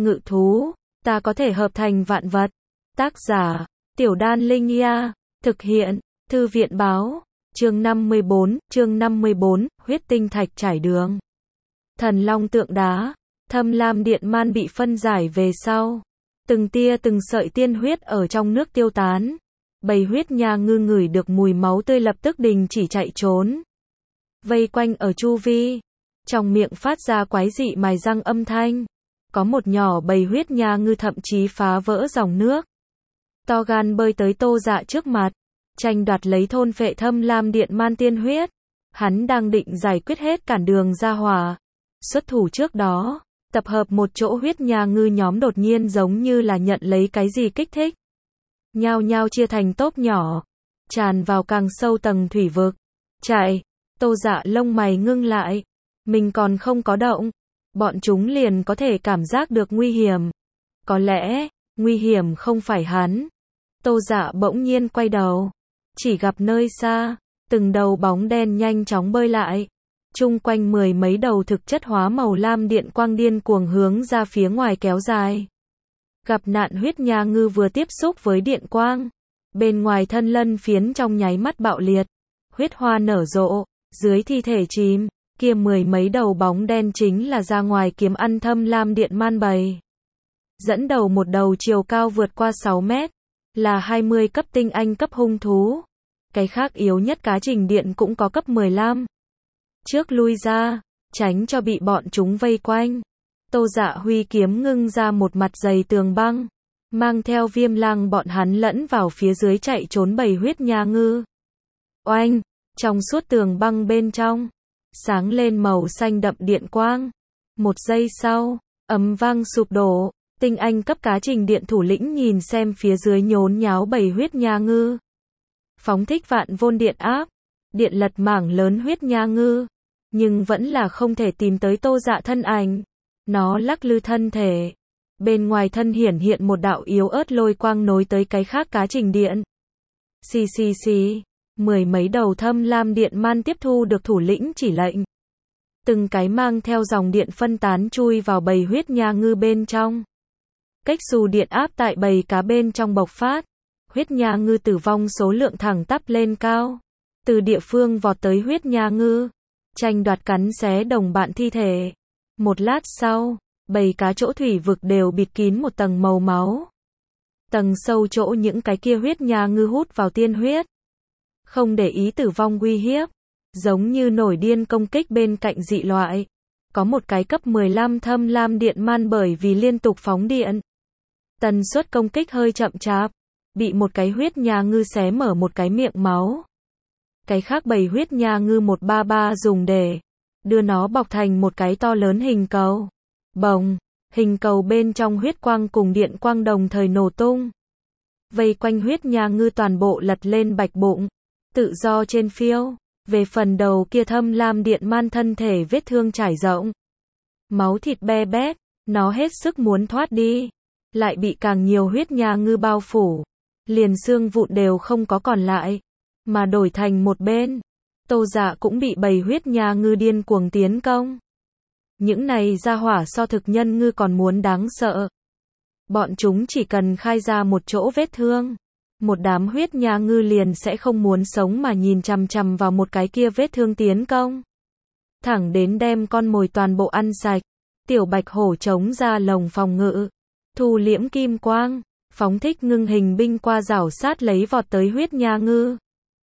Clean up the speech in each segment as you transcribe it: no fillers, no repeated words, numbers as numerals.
ngự thú, ta có thể hợp thành vạn vật. Tác giả, Tiểu Đan Linh Nha, thực hiện, Thư viện báo, chương 54, huyết tinh thạch trải đường. Thần long tượng đá, thâm lam điện man bị phân giải về sau. Từng tia từng sợi tiên huyết ở trong nước tiêu tán. Bầy huyết nha ngư ngửi được mùi máu tươi lập tức đình chỉ chạy trốn. Vây quanh ở chu vi, trong miệng phát ra quái dị mài răng âm thanh. Có một nhỏ bầy huyết nha ngư thậm chí phá vỡ dòng nước. To gan bơi tới Tô Dạ trước mặt, tranh đoạt lấy thôn phệ thâm lam điện man tiên huyết. Hắn đang định giải quyết hết cản đường ra hỏa. Xuất thủ trước đó, tập hợp một chỗ huyết nha ngư nhóm đột nhiên giống như là nhận lấy cái gì kích thích. Nhao nhao chia thành tốp nhỏ, tràn vào càng sâu tầng thủy vực. Chạy, Tô Dạ lông mày ngưng lại. Mình còn không có động, bọn chúng liền có thể cảm giác được nguy hiểm. Có lẽ, nguy hiểm không phải hắn. Tô Dạ bỗng nhiên quay đầu, chỉ gặp nơi xa, từng đầu bóng đen nhanh chóng bơi lại. Chung quanh mười mấy đầu thực chất hóa màu lam điện quang điên cuồng hướng ra phía ngoài kéo dài. Gặp nạn huyết nha ngư vừa tiếp xúc với điện quang, bên ngoài thân lân phiến trong nháy mắt bạo liệt, huyết hoa nở rộ, dưới thi thể chìm, kia mười mấy đầu bóng đen chính là ra ngoài kiếm ăn thâm lam điện man bầy. Dẫn đầu một đầu chiều cao vượt qua 6 mét, là 20 cấp tinh anh cấp hung thú. Cái khác yếu nhất cá trình điện cũng có cấp 15. Trước lui ra, tránh cho bị bọn chúng vây quanh. Tô Dạ huy kiếm ngưng ra một mặt dày tường băng, mang theo Viêm Lang bọn hắn lẫn vào phía dưới chạy trốn bầy huyết nha ngư. Oanh, trong suốt tường băng bên trong, sáng lên màu xanh đậm điện quang. Một giây sau, ầm vang sụp đổ, tinh anh cấp cá trình điện thủ lĩnh nhìn xem phía dưới nhốn nháo bầy huyết nha ngư. Phóng thích vạn vôn điện áp, điện lật mảng lớn huyết nha ngư, nhưng vẫn là không thể tìm tới Tô Dạ thân ảnh. Nó lắc lư thân thể, bên ngoài thân hiển hiện một đạo yếu ớt lôi quang nối tới cái khác cá trình điện. Xì, mười mấy đầu thâm lam điện man tiếp thu được thủ lĩnh chỉ lệnh. Từng cái mang theo dòng điện phân tán chui vào bầy huyết nha ngư bên trong. Cách xù điện áp tại bầy cá bên trong bộc phát. Huyết nha ngư tử vong số lượng thẳng tắp lên cao. Từ địa phương vọt tới huyết nha ngư, tranh đoạt cắn xé đồng bạn thi thể. Một lát sau, bầy cá chỗ thủy vực đều bịt kín một tầng màu máu. Tầng sâu chỗ những cái kia huyết nha ngư hút vào tiên huyết. Không để ý tử vong uy hiếp, giống như nổi điên công kích bên cạnh dị loại. Có một cái cấp 15 thâm lam điện man bởi vì liên tục phóng điện. Tần suất công kích hơi chậm chạp, bị một cái huyết nha ngư xé mở một cái miệng máu. Cái khác bầy huyết nha ngư 133 dùng để đưa nó bọc thành một cái to lớn hình cầu. Bồng, hình cầu bên trong huyết quang cùng điện quang đồng thời nổ tung. Vây quanh huyết nha ngư toàn bộ lật lên bạch bụng, tự do trên phiêu. Về phần đầu kia thâm lam điện man thân thể vết thương trải rộng. Máu thịt be bét, nó hết sức muốn thoát đi. Lại bị càng nhiều huyết nha ngư bao phủ. Liền xương vụn đều không có còn lại, mà đổi thành một bên. Tô Dạ cũng bị bầy huyết nha ngư điên cuồng tiến công. Những này ra hỏa so thực nhân ngư còn muốn đáng sợ. Bọn chúng chỉ cần khai ra một chỗ vết thương, một đám huyết nha ngư liền sẽ không muốn sống mà nhìn chằm chằm vào một cái kia vết thương tiến công. Thẳng đến đem con mồi toàn bộ ăn sạch. Tiểu bạch hổ chống ra lồng phòng ngự, thu liễm kim quang, phóng thích ngưng hình binh qua rảo sát lấy vọt tới huyết nha ngư.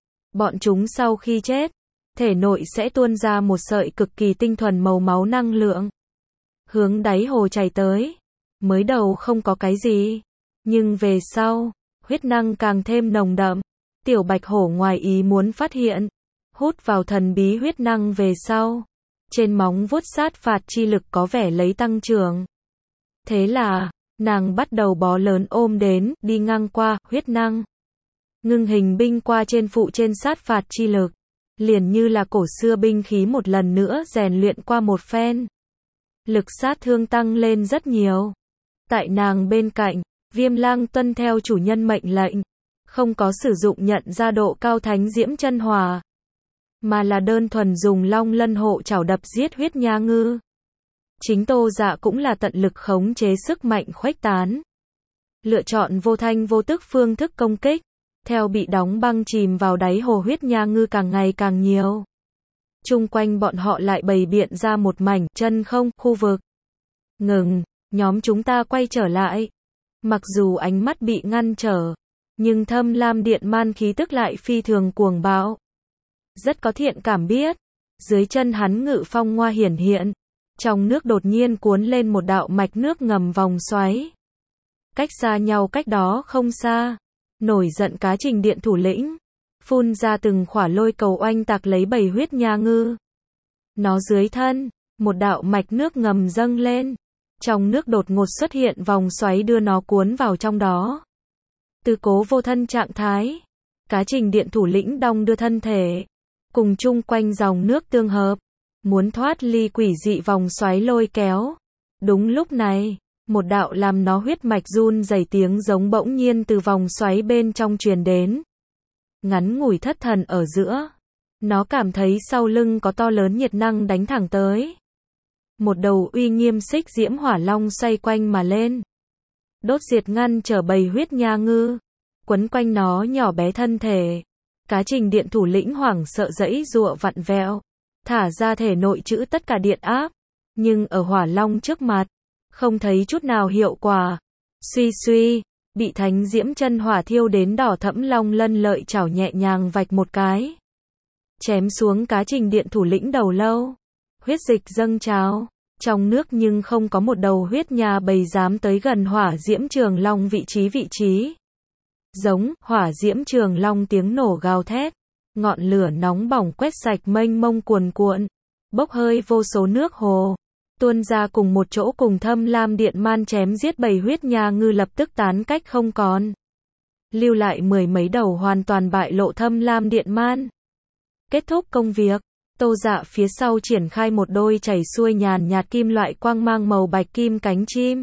Bọn chúng sau khi chết, thể nội sẽ tuôn ra một sợi cực kỳ tinh thuần màu máu năng lượng. Hướng đáy hồ chảy tới. Mới đầu không có cái gì. Nhưng về sau, huyết năng càng thêm nồng đậm. Tiểu bạch hổ ngoài ý muốn phát hiện. Hút vào thần bí huyết năng về sau. Trên móng vuốt sát phạt chi lực có vẻ lấy tăng trưởng. Thế là, nàng bắt đầu bó lớn ôm đến, đi ngang qua, huyết năng. Ngưng hình binh qua trên phụ trên sát phạt chi lực. Liền như là cổ xưa binh khí một lần nữa rèn luyện qua một phen. Lực sát thương tăng lên rất nhiều. Tại nàng bên cạnh, Viêm Lang tuân theo chủ nhân mệnh lệnh. Không có sử dụng nhận ra độ cao thánh diễm chân hỏa. Mà là đơn thuần dùng long lân hộ chảo đập giết huyết nha ngư. Chính Tô Dạ cũng là tận lực khống chế sức mạnh khuếch tán. Lựa chọn vô thanh vô tức phương thức công kích. Theo bị đóng băng chìm vào đáy hồ, huyết nha ngư càng ngày càng nhiều. Chung quanh bọn họ lại bày biện ra một mảnh chân không khu vực. Ngừng, nhóm chúng ta quay trở lại. Mặc dù ánh mắt bị ngăn trở, nhưng Thâm Lam Điện Man khí tức lại phi thường cuồng bạo. Rất có thiện cảm biết. Dưới chân hắn ngự phong ngoa hiển hiện. Trong nước đột nhiên cuốn lên một đạo mạch nước ngầm vòng xoáy. Cách xa nhau cách đó không xa. Nổi giận Cá Trình Điện thủ lĩnh. Phun ra từng khỏa lôi cầu oanh tạc lấy bầy huyết nha ngư. Nó dưới thân, một đạo mạch nước ngầm dâng lên. Trong nước đột ngột xuất hiện vòng xoáy đưa nó cuốn vào trong đó. Từ cố vô thân trạng thái. Cá Trình Điện thủ lĩnh đong đưa thân thể. Cùng chung quanh dòng nước tương hợp. Muốn thoát ly quỷ dị vòng xoáy lôi kéo. Đúng lúc này, một đạo làm nó huyết mạch run rẩy tiếng giống bỗng nhiên từ vòng xoáy bên trong truyền đến. Ngắn ngủi thất thần ở giữa. Nó cảm thấy sau lưng có to lớn nhiệt năng đánh thẳng tới. Một đầu uy nghiêm xích diễm hỏa long xoay quanh mà lên. Đốt diệt ngăn trở bầy huyết nha ngư. Quấn quanh nó nhỏ bé thân thể. Cá Trình Điện thủ lĩnh hoảng sợ giãy giụa vặn vẹo. Thả ra thể nội trữ tất cả điện áp. Nhưng ở hỏa long trước mặt. Không thấy chút nào hiệu quả. Suy suy. Bị thánh diễm chân hỏa thiêu đến đỏ thẫm long lân lợi chảo nhẹ nhàng vạch một cái. Chém xuống Cá Trình Điện thủ lĩnh đầu lâu. Huyết dịch dâng trào. Trong nước nhưng không có một đầu huyết nha bầy dám tới gần hỏa diễm trường long vị trí. Giống, hỏa diễm trường long tiếng nổ gào thét. Ngọn lửa nóng bỏng quét sạch mênh mông cuồn cuộn. Bốc hơi vô số nước hồ. Tuôn ra cùng một chỗ cùng Thâm Lam Điện Man chém giết bầy huyết nha ngư lập tức tán cách không còn. Lưu lại mười mấy đầu hoàn toàn bại lộ Thâm Lam Điện Man. Kết thúc công việc. Tô Dạ phía sau triển khai một đôi chảy xuôi nhàn nhạt kim loại quang mang màu bạch kim cánh chim.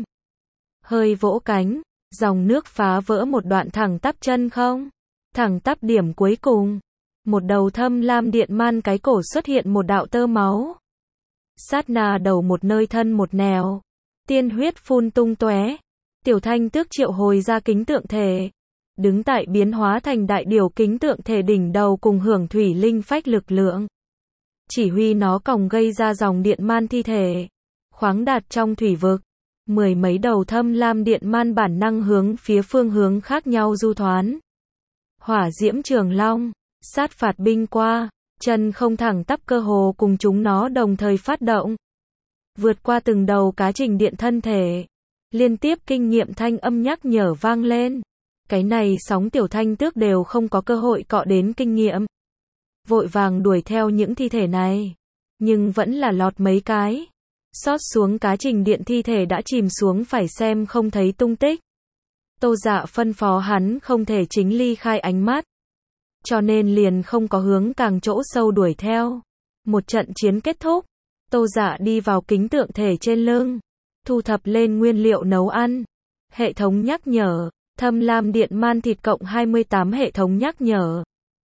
Hơi vỗ cánh, dòng nước phá vỡ một đoạn thẳng tắp chân không. Thẳng tắp điểm cuối cùng. Một đầu Thâm Lam Điện Man cái cổ xuất hiện một đạo tơ máu. Sát na đầu một nơi thân một nẻo. Tiên huyết phun tung tóe. Tiểu Thanh Tước triệu hồi ra kính tượng thể. Đứng tại biến hóa thành đại điều kính tượng thể đỉnh đầu cùng hưởng thủy linh phách lực lượng. Chỉ huy nó còng gây ra dòng điện man thi thể. Khoáng đạt trong thủy vực. Mười mấy đầu Thâm Lam Điện Man bản năng hướng phía phương hướng khác nhau du thoán. Hỏa diễm trường long. Sát phạt binh qua. Chân không thẳng tắp cơ hồ cùng chúng nó đồng thời phát động. Vượt qua từng đầu Cá Trình Điện thân thể. Liên tiếp kinh nghiệm thanh âm nhắc nhở vang lên. Cái này sóng Tiểu Thanh Tước đều không có cơ hội cọ đến kinh nghiệm. Vội vàng đuổi theo những thi thể này. Nhưng vẫn là lọt mấy cái. Xót xuống Cá Trình Điện thi thể đã chìm xuống phải xem không thấy tung tích. Tô Dạ phân phó hắn không thể chính ly khai ánh mắt. Cho nên liền không có hướng càng chỗ sâu đuổi theo. Một trận chiến kết thúc. Tô Dạ đi vào kính tượng thể trên lưng. Thu thập lên nguyên liệu nấu ăn. Hệ thống nhắc nhở. Thâm Lam Điện Man thịt cộng 28 hệ thống nhắc nhở.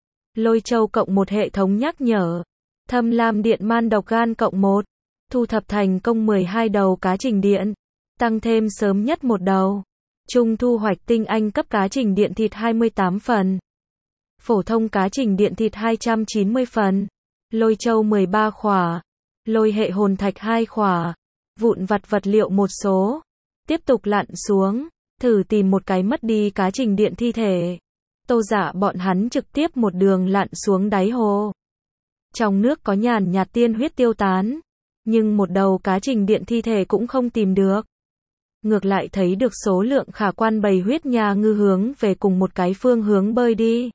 Lôi châu cộng 1 hệ thống nhắc nhở. Thâm Lam Điện Man độc gan cộng 1. Thu thập thành công 12 đầu Cá Trình Điện. Tăng thêm sớm nhất một đầu. Trung thu hoạch tinh anh cấp Cá Trình Điện thịt 28 phần. Phổ thông Cá Trình Điện thịt 290 phần. Lôi châu 13 khỏa. Lôi hệ hồn thạch 2 khỏa. Vụn vặt vật liệu một số. Tiếp tục lặn xuống. Thử tìm một cái mất đi Cá Trình Điện thi thể. Tô Dạ bọn hắn trực tiếp một đường lặn xuống đáy hồ. Trong nước có nhàn nhạt tiên huyết tiêu tán. Nhưng một đầu Cá Trình Điện thi thể cũng không tìm được. Ngược lại thấy được số lượng khả quan bầy huyết nha ngư hướng về cùng một cái phương hướng bơi đi.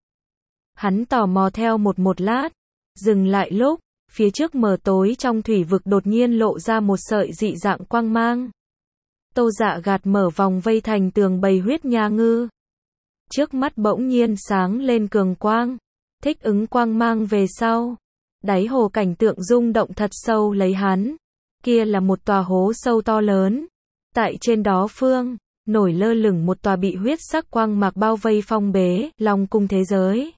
Hắn tò mò theo một lát. Dừng lại lúc, phía trước mờ tối trong thủy vực đột nhiên lộ ra một sợi dị dạng quang mang. Tô Dạ gạt mở vòng vây thành tường bầy huyết nha ngư. Trước mắt bỗng nhiên sáng lên cường quang. Thích ứng quang mang về sau. Đáy hồ cảnh tượng rung động thật sâu lấy hắn. Kia là một tòa hố sâu to lớn. Tại trên đó phương, nổi lơ lửng một tòa bị huyết sắc quang mạc bao vây phong bế, Long cung thế giới.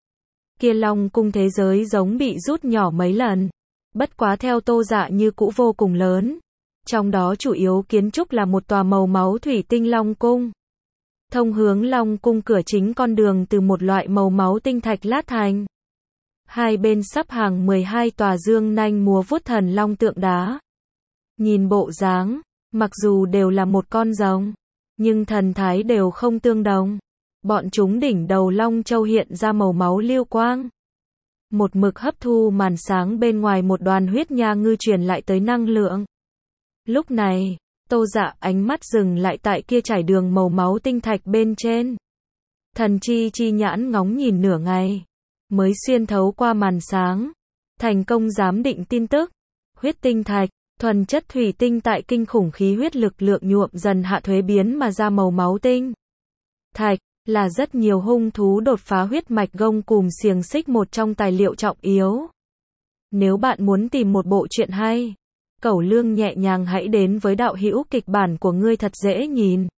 Kia Long cung thế giới giống bị rút nhỏ mấy lần. Bất quá theo Tô Dạ như cũ vô cùng lớn. Trong đó chủ yếu kiến trúc là một tòa màu máu thủy tinh Long Cung. Thông hướng Long Cung cửa chính con đường từ một loại màu máu tinh thạch lát thành. Hai bên sắp hàng 12 tòa dương nanh múa vuốt thần long tượng đá. Nhìn bộ dáng, mặc dù đều là một con rồng, nhưng thần thái đều không tương đồng. Bọn chúng đỉnh đầu Long Châu hiện ra màu máu lưu quang. Một mực hấp thu màn sáng bên ngoài một đoàn huyết nha ngư truyền lại tới năng lượng. Lúc này, Tô Dạ ánh mắt dừng lại tại kia trải đường màu máu tinh thạch bên trên. Thần chi nhãn ngóng nhìn nửa ngày, mới xuyên thấu qua màn sáng, thành công giám định tin tức. Huyết tinh thạch, thuần chất thủy tinh tại kinh khủng khí huyết lực lượng nhuộm dần hạ thuế biến mà ra màu máu tinh thạch, là rất nhiều hung thú đột phá huyết mạch gông cùm xiềng xích một trong tài liệu trọng yếu. Nếu bạn muốn tìm một bộ truyện hay, Cẩu Lương nhẹ nhàng hãy đến với đạo hữu kịch bản của ngươi thật dễ nhìn.